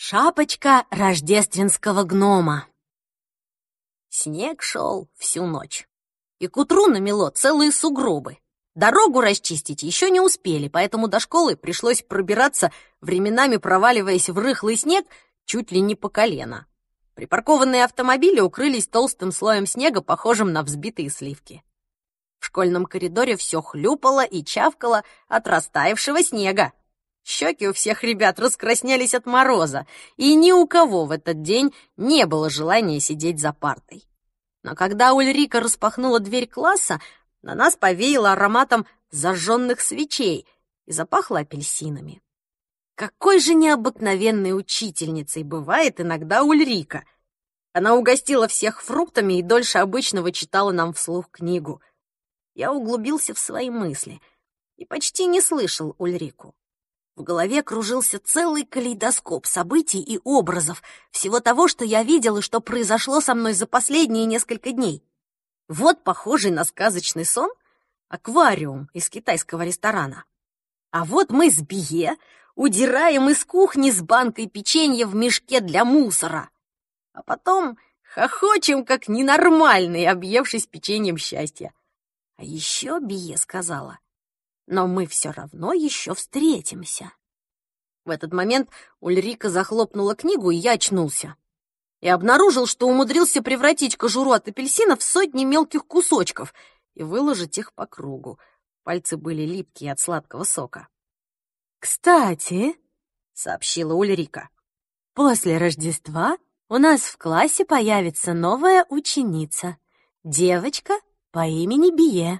Шапочка рождественского гнома. Снег шел всю ночь, и к утру намело целые сугробы. Дорогу расчистить еще не успели, поэтому до школы пришлось пробираться, временами проваливаясь в рыхлый снег чуть ли не по колено. Припаркованные автомобили укрылись толстым слоем снега, похожим на взбитые сливки. В школьном коридоре все хлюпало и чавкало от растаявшего снега. Щеки у всех ребят раскраснелись от мороза, и ни у кого в этот день не было желания сидеть за партой. Но когда Ульрика распахнула дверь класса, на нас повеяло ароматом зажженных свечей и запахло апельсинами. Какой же необыкновенной учительницей бывает иногда Ульрика! Она угостила всех фруктами и дольше обычного читала нам вслух книгу. Я углубился в свои мысли и почти не слышал Ульрику. В голове кружился целый калейдоскоп событий и образов, всего того, что я видел и что произошло со мной за последние несколько дней. Вот похожий на сказочный сон аквариум из китайского ресторана. А вот мы с Бие удираем из кухни с банкой печенья в мешке для мусора. А потом хохочем, как ненормальные, объевшись печеньем счастья. А еще Бие сказала: «Но мы все равно еще встретимся». В этот момент Ульрика захлопнула книгу, и я очнулся. И обнаружил, что умудрился превратить кожуру от апельсина в сотни мелких кусочков и выложить их по кругу. Пальцы были липкие от сладкого сока. «Кстати», — сообщила Ульрика, — «после Рождества у нас в классе появится новая ученица, девочка по имени Бие».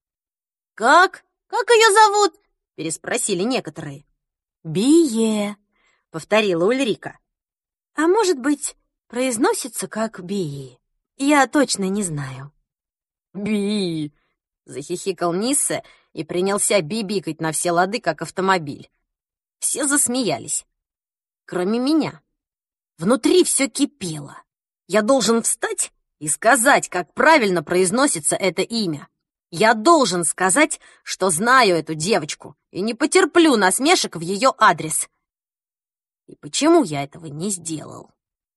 «Как? Как ее зовут?» — переспросили некоторые. «Бие», — повторила Ульрика. «А может быть, произносится как Бии? Я точно не знаю». «Би!» — захихикал Ниссе и принялся бибикать на все лады, как автомобиль. Все засмеялись, кроме меня. Внутри все кипело. Я должен встать и сказать, как правильно произносится это имя. Я должен сказать, что знаю эту девочку и не потерплю насмешек в ее адрес. И почему я этого не сделал?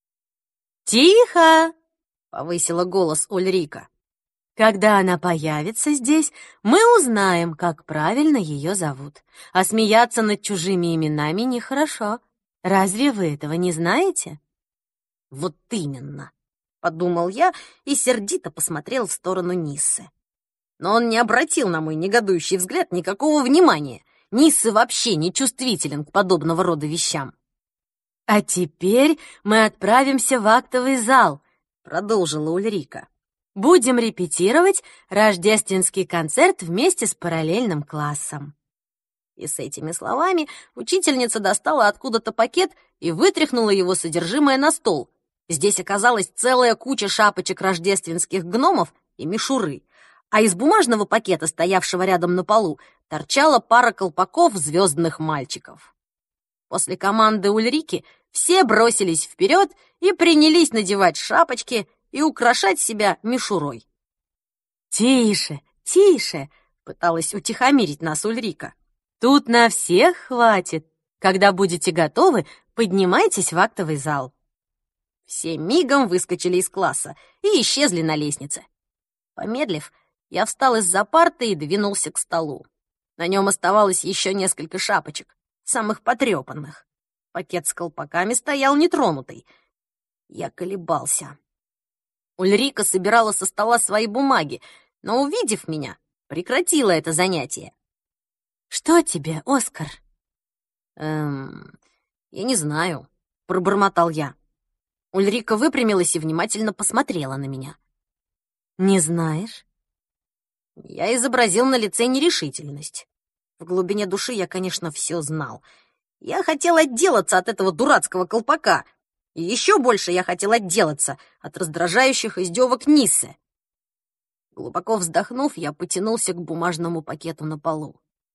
«Тихо!» — повысила голос Ульрика. «Когда она появится здесь, мы узнаем, как правильно ее зовут. А смеяться над чужими именами нехорошо. Разве вы этого не знаете?» «Вот именно», — подумал я и сердито посмотрел в сторону Ниссы. Но он не обратил на мой негодующий взгляд никакого внимания. Ниссе вообще не чувствителен к подобного рода вещам. «А теперь мы отправимся в актовый зал», — продолжила Ульрика. «Будем репетировать рождественский концерт вместе с параллельным классом». И с этими словами учительница достала откуда-то пакет и вытряхнула его содержимое на стол. Здесь оказалась целая куча шапочек рождественских гномов и мишуры, а из бумажного пакета, стоявшего рядом на полу, торчала пара колпаков звездных мальчиков. После команды Ульрики все бросились вперед и принялись надевать шапочки и украшать себя мишурой. «Тише, тише!» — пыталась утихомирить нас Ульрика. «Тут на всех хватит. Когда будете готовы, поднимайтесь в актовый зал». Все мигом выскочили из класса и исчезли на лестнице. Помедлив, я встал из-за парты и двинулся к столу. На нем оставалось еще несколько шапочек, самых потрепанных. Пакет с колпаками стоял нетронутый. Я колебался. Ульрика собирала со стола свои бумаги, но, увидев меня, прекратила это занятие. «Что тебе, Оскар?» Я не знаю», — пробормотал я. Ульрика выпрямилась и внимательно посмотрела на меня. «Не знаешь?» Я изобразил на лице нерешительность. В глубине души я, конечно, все знал. Я хотел отделаться от этого дурацкого колпака. И еще больше я хотел отделаться от раздражающих издевок Ниссы. Глубоко вздохнув, я потянулся к бумажному пакету на полу.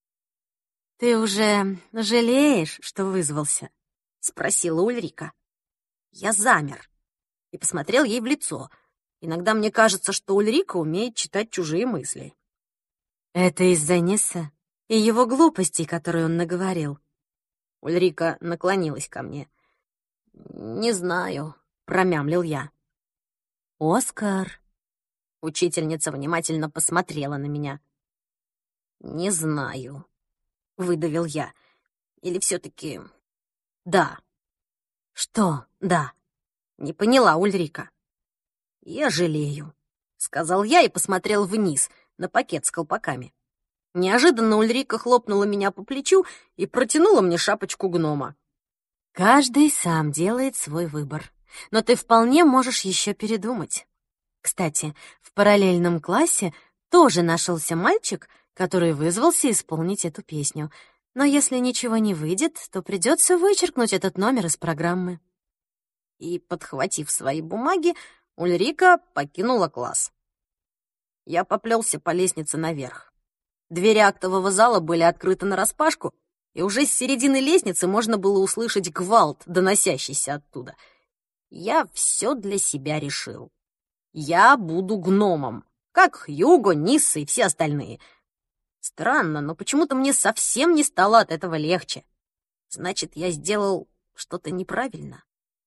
«Ты уже жалеешь, что вызвался?» — спросила Ульрика. Я замер и посмотрел ей в лицо. Иногда мне кажется, что Ульрика умеет читать чужие мысли. «Это из-за Нисса и его глупостей, которые он наговорил». Ульрика наклонилась ко мне. «Не знаю», — промямлил я. «Оскар». Учительница внимательно посмотрела на меня. «Не знаю», — выдавил я. «Или все-таки да». «Что «да»?» — не поняла Ульрика. «Я жалею», — сказал я и посмотрел вниз, на пакет с колпаками. Неожиданно Ульрика хлопнула меня по плечу и протянула мне шапочку гнома. «Каждый сам делает свой выбор, но ты вполне можешь еще передумать. Кстати, в параллельном классе тоже нашелся мальчик, который вызвался исполнить эту песню. Но если ничего не выйдет, то придется вычеркнуть этот номер из программы». И, подхватив свои бумаги, Ульрика покинула класс. Я поплелся по лестнице наверх. Двери актового зала были открыты нараспашку, и уже с середины лестницы можно было услышать гвалт, доносящийся оттуда. Я все для себя решил. Я буду гномом, как Хьюго, Нисса и все остальные. Странно, но почему-то мне совсем не стало от этого легче. Значит, я сделал что-то неправильно.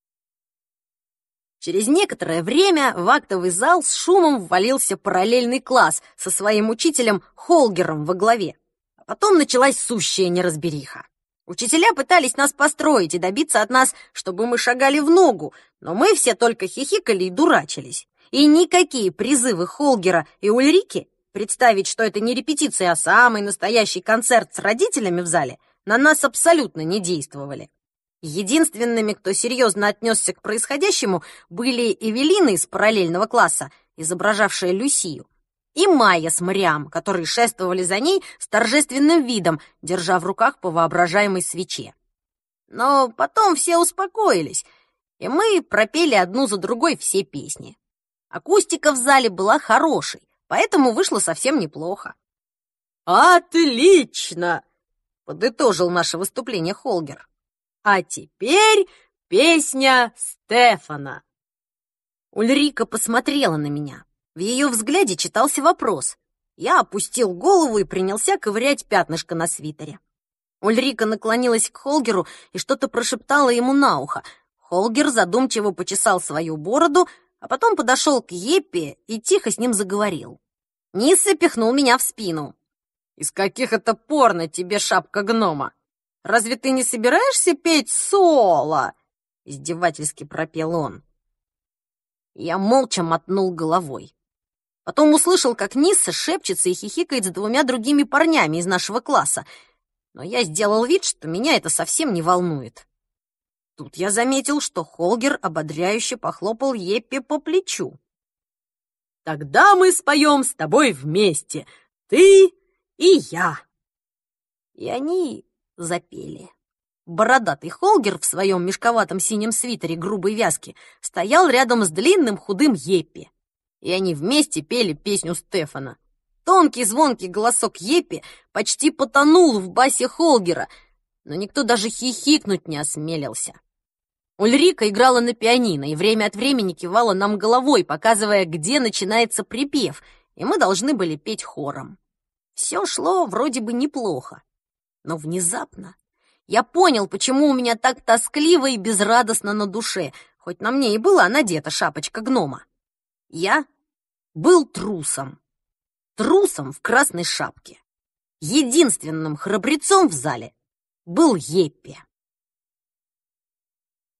Через некоторое время в актовый зал с шумом ввалился параллельный класс со своим учителем Холгером во главе. А потом началась сущая неразбериха. Учителя пытались нас построить и добиться от нас, чтобы мы шагали в ногу, но мы все только хихикали и дурачились. И никакие призывы Холгера и Ульрики представить, что это не репетиция, а самый настоящий концерт с родителями в зале, на нас абсолютно не действовали. Единственными, кто серьезно отнесся к происходящему, были Эвелина из параллельного класса, изображавшая Люсию, и Майя с Мариам, которые шествовали за ней с торжественным видом, держа в руках по воображаемой свече. Но потом все успокоились, и мы пропели одну за другой все песни. Акустика в зале была хорошей, поэтому вышло совсем неплохо. «Отлично!» — подытожил наше выступление Холгер. «А теперь песня Стефана». Ульрика посмотрела на меня. В ее взгляде читался вопрос. Я опустил голову и принялся ковырять пятнышко на свитере. Ульрика наклонилась к Холгеру и что-то прошептала ему на ухо. Холгер задумчиво почесал свою бороду, а потом подошел к Еппе и тихо с ним заговорил. Нисса пихнул меня в спину. «Из каких это пор на тебе шапка гнома? Разве ты не собираешься петь соло?» — издевательски пропел он. Я молча мотнул головой. Потом услышал, как Нисса шепчется и хихикает с двумя другими парнями из нашего класса, но я сделал вид, что меня это совсем не волнует. Тут я заметил, что Холгер ободряюще похлопал Еппе по плечу. «Тогда мы споем с тобой вместе, ты и я». И они запели. Бородатый Холгер в своем мешковатом синем свитере грубой вязки стоял рядом с длинным худым Еппе. И они вместе пели песню Стефана. Тонкий звонкий голосок Еппе почти потонул в басе Холгера, но никто даже хихикнуть не осмелился. Ульрика играла на пианино и время от времени кивала нам головой, показывая, где начинается припев, и мы должны были петь хором. Все шло вроде бы неплохо. Но внезапно я понял, почему у меня так тоскливо и безрадостно на душе, хоть на мне и была надета шапочка гнома. Я был трусом. Трусом в красной шапке. Единственным храбрецом в зале был Еппе.